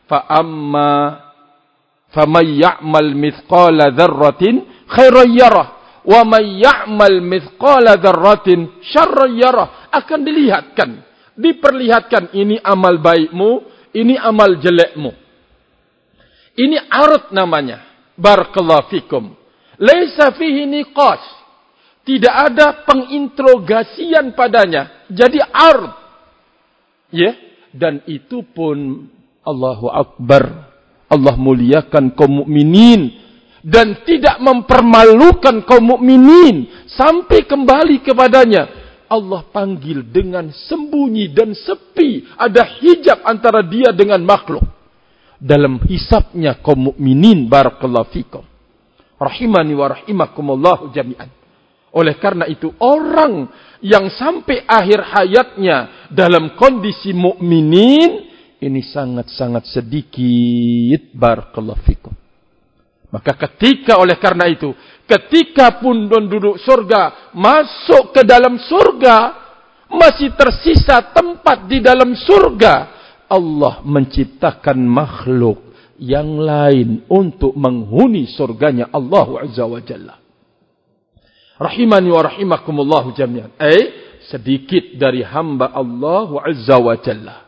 Faman ya'mal mithqala dzarratin khairan yarah. Wa man ya'mal mithqala dzarratin syarran yarah. Akan dilihatkan. Diperlihatkan ini amal baikmu, ini amal jelekmu. Ini 'ard namanya. Barakallahu fikum. Laisa fihi niqash. Tidak ada penginterogasian padanya. Jadi 'ard. Ya, dan itu pun Allahu Akbar. Allah muliakan kaum mukminin dan tidak mempermalukan kaum mukminin sampai kembali kepadanya. Allah panggil dengan sembunyi dan sepi. Ada hijab antara dia dengan makhluk. Dalam hisabnya kaum mukminin barakallahu fikum. Rahimani wa rahimakumullahu jami'an. Oleh karena itu orang yang sampai akhir hayatnya dalam kondisi mukminin Ini sangat-sangat sedikit. Barakallahu fikum. Maka oleh karena itu, ketika pun penduduk surga masuk ke dalam surga, masih tersisa tempat di dalam surga, Allah menciptakan makhluk yang lain untuk menghuni surganya Allah Azza wa Jalla. Rahimani wa rahimakumullah jami'an. Sedikit dari hamba Allah Azza wa Jalla.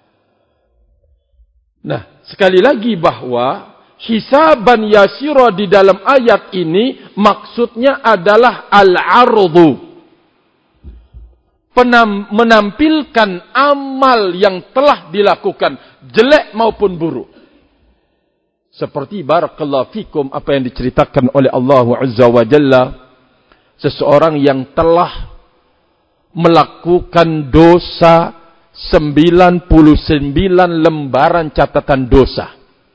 Nah, sekali lagi bahwa hisaban yasira di dalam ayat ini maksudnya adalah al-ardu. Menampilkan amal yang telah dilakukan, jelek maupun buruk. Seperti barakallahu fikum apa yang diceritakan oleh Allah Azza wa Jalla, seseorang yang telah melakukan dosa 99 lembaran catatan dosa.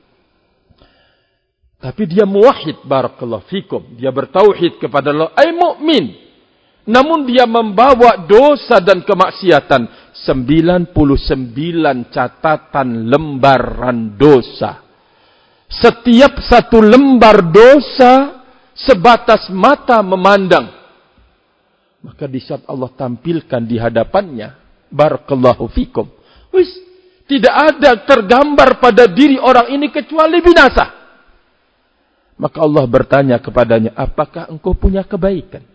Tapi dia muwahhid barakallahu fikum, dia bertauhid kepada Allah, mukmin. Namun dia membawa dosa dan kemaksiatan 99 catatan lembaran dosa. Setiap satu lembar dosa sebatas mata memandang. Maka di saat Allah tampilkan di hadapannya, barakallahu fikum, tidak ada tergambar pada diri orang ini kecuali binasa. Maka Allah bertanya kepadanya, apakah engkau punya kebaikan?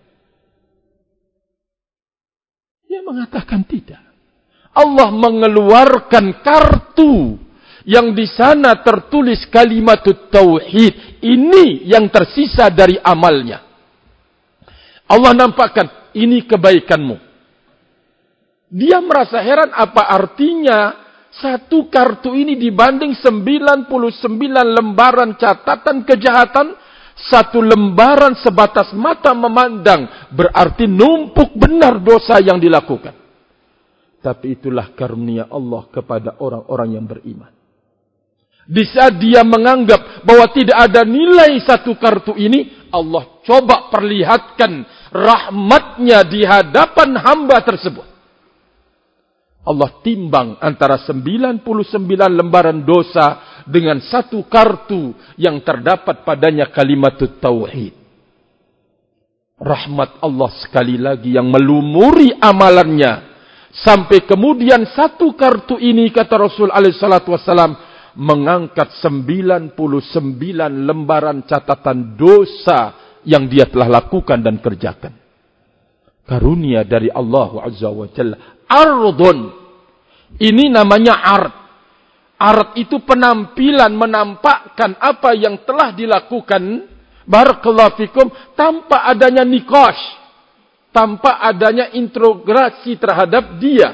Dia mengatakan tidak. Allah mengeluarkan kartu yang di sana tertulis kalimat tauhid. Ini yang tersisa dari amalnya. Allah nampakkan, ini kebaikanmu. Dia merasa heran, apa artinya satu kartu ini dibanding 99 lembaran catatan kejahatan, satu lembaran sebatas mata memandang, berarti numpuk benar dosa yang dilakukan. Tapi itulah karunia Allah kepada orang-orang yang beriman. Di saat dia menganggap bahwa tidak ada nilai satu kartu ini, Allah coba perlihatkan rahmatnya di hadapan hamba tersebut. Allah timbang antara 99 lembaran dosa dengan satu kartu yang terdapat padanya kalimat tauhid. Rahmat Allah sekali lagi yang melumuri amalannya. Sampai kemudian satu kartu ini, kata Rasul SAW, mengangkat 99 lembaran catatan dosa yang dia telah lakukan dan kerjakan. Karunia dari Allah Azza wa Jalla. Ardun. Ini namanya ard. Ard itu penampilan, menampakkan apa yang telah dilakukan, barakallahu fikum, tanpa adanya nikash, tanpa adanya interogasi terhadap dia.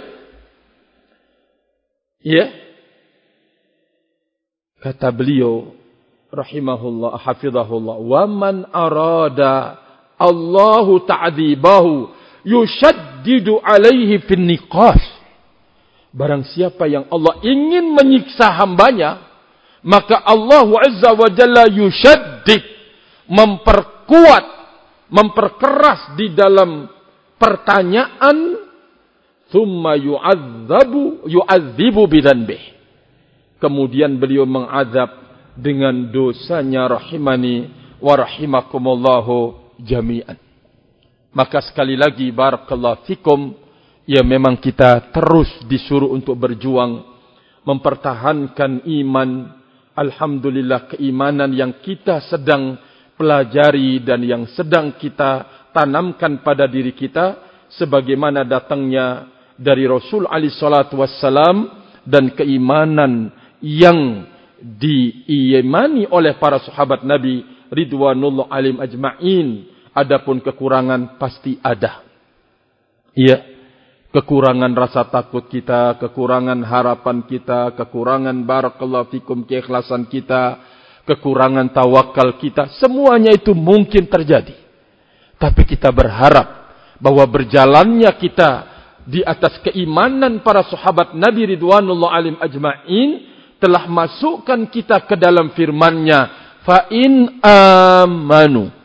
Ya. Kata beliau rahimahullah hafizahullah, wa man arada Allahu ta'dzibahu yushaddidu alaihi fin niqash. Barang siapa yang Allah ingin menyiksa hambanya, maka Allah Azza wa Jalla yushaddid, memperkuat, memperkeras di dalam pertanyaan, thumma yu'adzibu bidzanbih. Kemudian beliau mengazab dengan dosanya, rahimani wa rahimakumullahu jami'an. Maka sekali lagi barakallahu fikum, ya memang kita terus disuruh untuk berjuang mempertahankan iman. Alhamdulillah, keimanan yang kita sedang pelajari dan yang sedang kita tanamkan pada diri kita, sebagaimana datangnya dari Rasul alaihi salatu wassalam, dan keimanan yang diimani oleh para sahabat Nabi ridwanullah alaihim ajma'in. Adapun kekurangan pasti ada. Iya, kekurangan rasa takut kita, kekurangan harapan kita, kekurangan barakallahu fikum keikhlasan kita, kekurangan tawakal kita, semuanya itu mungkin terjadi. Tapi kita berharap bahwa berjalannya kita di atas keimanan para sahabat Nabi ridwanullah alaihim ajma'in telah masukkan kita ke dalam firman-Nya, fa in amanu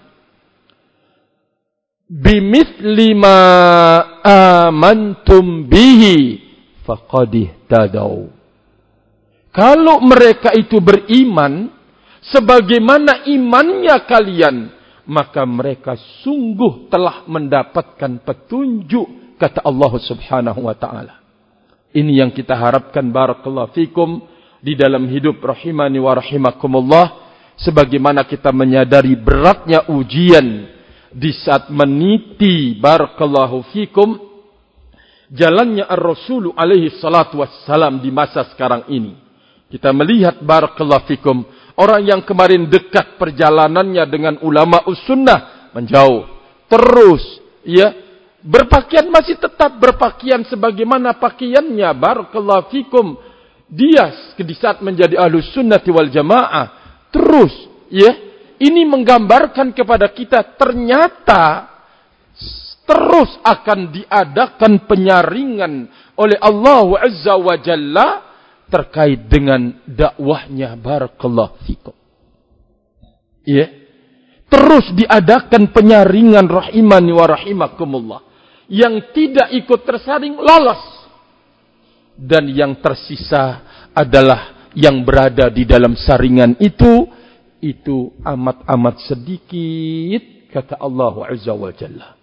bimithli ma amantum bihi faqad ihtadaw. Kalau mereka itu beriman sebagaimana imannya kalian, maka mereka sungguh telah mendapatkan petunjuk, kata Allah Subhanahu wa taala. Ini yang kita harapkan, barakallahu fikum, di dalam hidup rahimani wa rahimakumullah. Sebagaimana kita menyadari beratnya ujian di saat meniti, barakallahu fikum, jalannya ar-Rasul alaihi salatu wassalam di masa sekarang ini. Kita melihat, barakallahu fikum, orang yang kemarin dekat perjalanannya dengan ulama us-sunnah menjauh. Terus, ya, berpakaian masih tetap berpakaian sebagaimana pakaiannya, barakallahu fikum. Dia di saat menjadi ahlus sunnati wal jamaah. Terus, ya, ini menggambarkan kepada kita ternyata terus akan diadakan penyaringan oleh Allah Azza wa Jalla terkait dengan dakwahnya, barakallahu fikum. Ya. Terus diadakan penyaringan rahimani wa rahimakumullah. Yang tidak ikut tersaring lolos. Dan yang tersisa adalah yang berada di dalam saringan itu amat-amat sedikit, kata Allah Azza wa Jalla.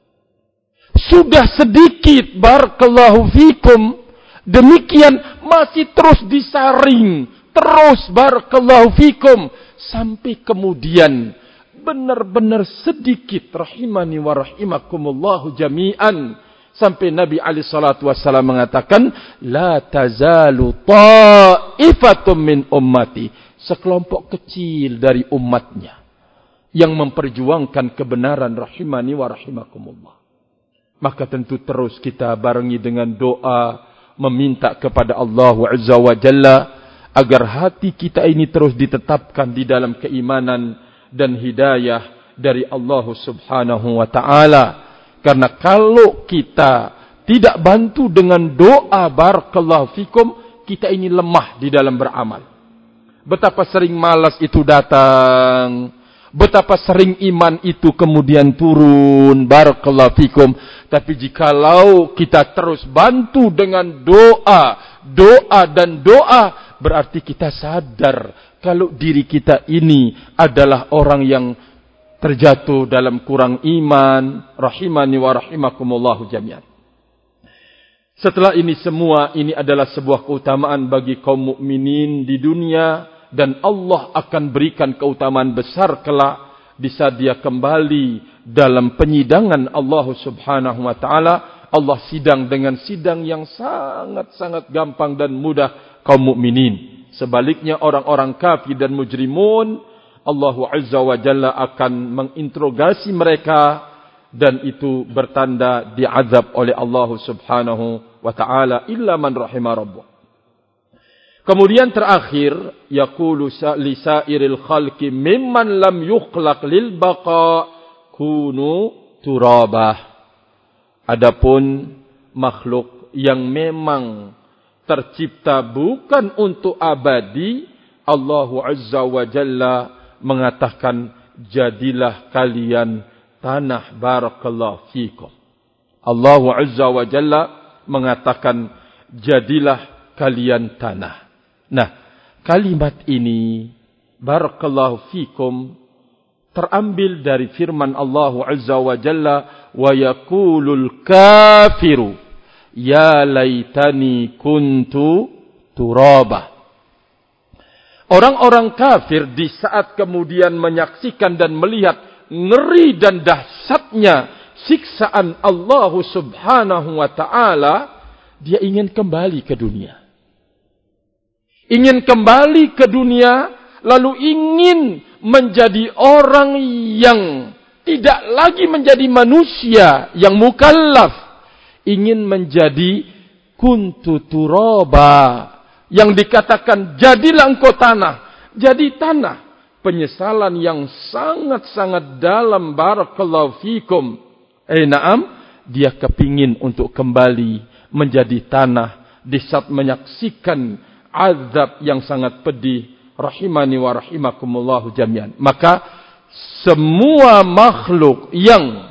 Sudah sedikit, barakallahu fikum. Demikian masih terus disaring, terus, barakallahu fikum, sampai kemudian benar-benar sedikit, rahimani wa rahimakumullahu jami'an, sampai Nabi alaihi salatu wasallam mengatakan, la tazalu ta'ifatum min ummati, sekelompok kecil dari umatnya yang memperjuangkan kebenaran, rahimani wa rahimakumullah. Maka tentu terus kita barengi dengan doa, meminta kepada Allah Azza wa Jalla agar hati kita ini terus ditetapkan di dalam keimanan dan hidayah dari Allah Subhanahu wa taala. Karena kalau kita tidak bantu dengan doa, barakallahu fikum, kita ini lemah di dalam beramal. Betapa sering malas itu datang, betapa sering iman itu kemudian turun, barakallahu fikum. Tapi jikalau kita terus bantu dengan doa, berarti kita sadar kalau diri kita ini adalah orang yang terjatuh dalam kurang iman, rahimani wa rahimakumullahu jami'an. Setelah ini semua, ini adalah sebuah keutamaan bagi kaum mukminin di dunia, dan Allah akan berikan keutamaan besar kelak di saat dia kembali dalam penyidangan Allah Subhanahu wa taala. Allah sidang dengan sidang yang sangat-sangat gampang dan mudah kaum mukminin. Sebaliknya orang-orang kafir dan mujrimun, Allah Azza wa Jalla akan menginterogasi mereka, dan itu bertanda diazab oleh Allah Subhanahu wa taala, illa man rahimah rabbuh. Kemudian terakhir, yaqulu lisairil khalqi mimman lam yukhlaq lil baqa kunu turabah. Adapun makhluk yang memang tercipta bukan untuk abadi, Allah Azza wa Jalla mengatakan, jadilah kalian tanah, barakallahu fikum. Allah Azza wa Jalla mengatakan, jadilah kalian tanah. Nah, kalimat ini, barakallahu fikum, terambil dari firman Allah Azza wa Jalla, wa yaqulul kafiru ya laitani kuntu turaba. Orang-orang kafir di saat kemudian menyaksikan dan melihat ngeri dan dahsyatnya siksaan Allah Subhanahu wa taala, dia ingin kembali ke dunia. Ingin kembali ke dunia, lalu ingin menjadi orang yang tidak lagi menjadi manusia yang mukallaf. Ingin menjadi kuntu turaba, yang dikatakan jadilah engkau tanah. Jadi tanah, penyesalan yang sangat-sangat dalam, barakallahu fikum. Naam, dia kepingin untuk kembali menjadi tanah di saat menyaksikan azab yang sangat pedih, rahimani wa rahimakumullahu jami'an. Maka semua makhluk yang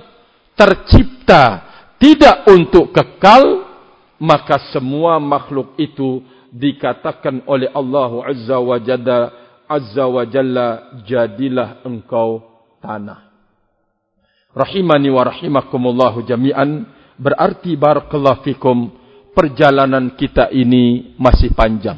tercipta tidak untuk kekal, maka semua makhluk itu dikatakan oleh Allah Azza wa Jalla, jadilah engkau tanah. Rahimani wa rahimakumullahu jami'an, berarti barakallahu fikum, perjalanan kita ini masih panjang.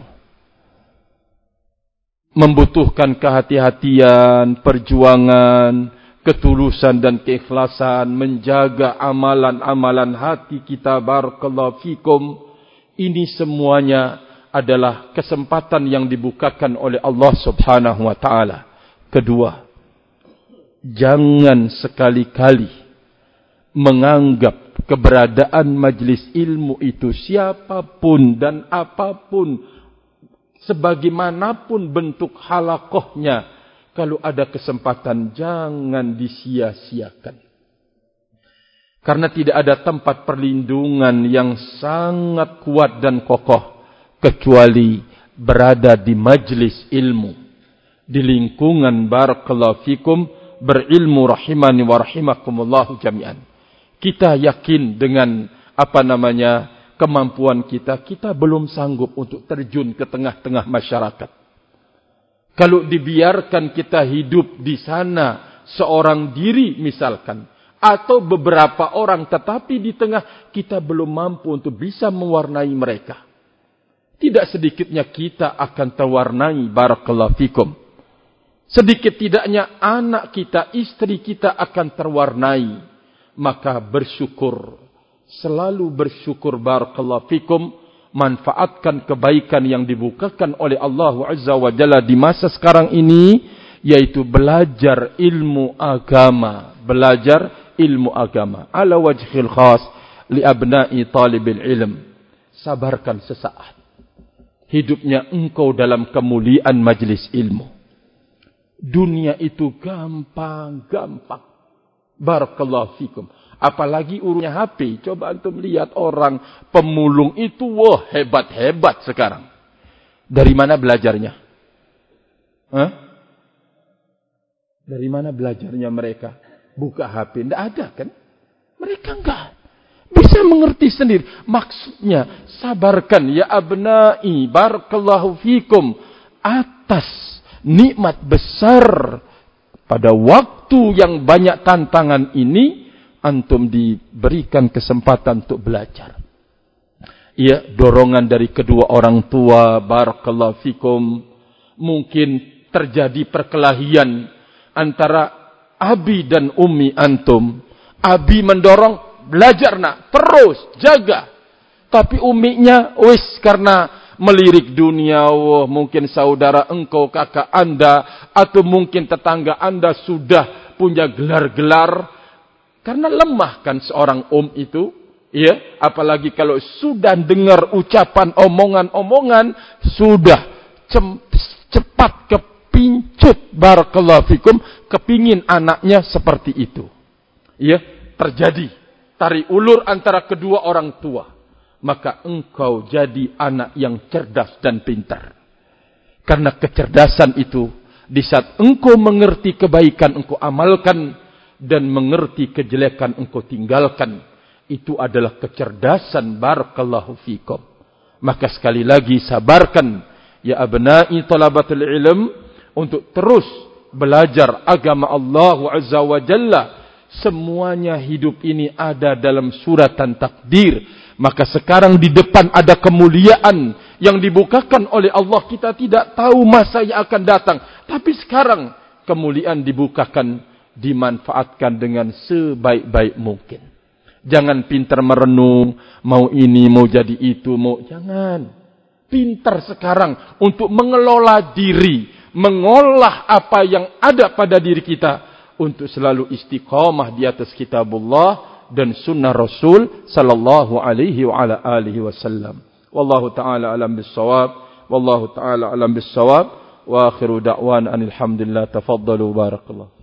Membutuhkan kehati-hatian, perjuangan, ketulusan dan keikhlasan, menjaga amalan-amalan hati kita barakallahu fikum. Ini semuanya adalah kesempatan yang dibukakan oleh Allah Subhanahu wa taala. Kedua, jangan sekali-kali menganggap keberadaan majlis ilmu itu, siapapun dan apapun, sebagaimanapun bentuk halakohnya, kalau ada kesempatan jangan disia-siakan. Karena tidak ada tempat perlindungan yang sangat kuat dan kokoh kecuali berada di majlis ilmu, di lingkungan barakallahu fikum berilmu, rahimani wa rahimakumullahu jami'an. Kita yakin dengan kemampuan kita belum sanggup untuk terjun ke tengah-tengah masyarakat. Kalau dibiarkan kita hidup di sana seorang diri misalkan, atau beberapa orang, tetapi di tengah kita belum mampu untuk bisa mewarnai mereka, tidak sedikitnya kita akan terwarnai barakallahu fikum. Sedikit tidaknya anak kita, istri kita akan terwarnai. Maka bersyukur, selalu bersyukur barakallahu fikum. Manfaatkan kebaikan yang dibukakan oleh Allah Azza wa Jalla di masa sekarang ini, yaitu belajar ilmu agama. Belajar ilmu agama. Ala wajhil khas li abna'i talibil ilm. Sabarkan sesaat. Hidupnya engkau dalam kemuliaan majlis ilmu. Dunia itu gampang-gampang. Barakallahu fikum. Apalagi urusannya HP. Coba antum lihat orang pemulung itu, wah hebat-hebat sekarang. Dari mana belajarnya? Hah? Dari mana belajarnya mereka? Buka HP. Tidak ada kan? Mereka enggak. Bisa mengerti sendiri. Maksudnya, sabarkan ya abna'i. Barakallahu fikum. Atas nikmat besar pada waktu yang banyak tantangan ini, antum diberikan kesempatan untuk belajar. Ya, dorongan dari kedua orang tua barakallahu fikum. Mungkin terjadi perkelahian antara abi dan ummi antum. Abi mendorong, belajar nak, terus jaga. Tapi umminya karena melirik dunia, mungkin saudara engkau, kakak anda, atau mungkin tetangga anda sudah punya gelar-gelar. Karena lemah kan seorang itu, ya, apalagi kalau sudah dengar ucapan omongan-omongan, sudah cepat kepincut barakallahu fikum, kepingin anaknya seperti itu. Ya, terjadi tarik ulur antara kedua orang tua. Maka engkau jadi anak yang cerdas dan pintar. Karena kecerdasan itu, di saat engkau mengerti kebaikan, engkau amalkan, dan mengerti kejelekan, engkau tinggalkan. Itu adalah kecerdasan barakallahu fikum. Maka sekali lagi sabarkan, ya abna'i talabatul ilm, untuk terus belajar agama Allah Azza wa Jalla. Semuanya hidup ini ada dalam suratan takdir. Maka sekarang di depan ada kemuliaan yang dibukakan oleh Allah. Kita tidak tahu masa yang akan datang. Tapi sekarang kemuliaan dibukakan, dimanfaatkan dengan sebaik-baik mungkin. Jangan pintar merenung, mau ini, mau jadi itu, jangan. Pintar sekarang untuk mengelola diri, mengolah apa yang ada pada diri kita, untuk selalu istiqamah di atas kitabullah dan sunnah Rasul sallallahu alaihi wa ala alihi wasallam. Wallahu taala alam bis-shawab, wallahu taala alam bis-shawab, wa akhiru da'wan alhamdulillah. Tafaddalu barakallahu.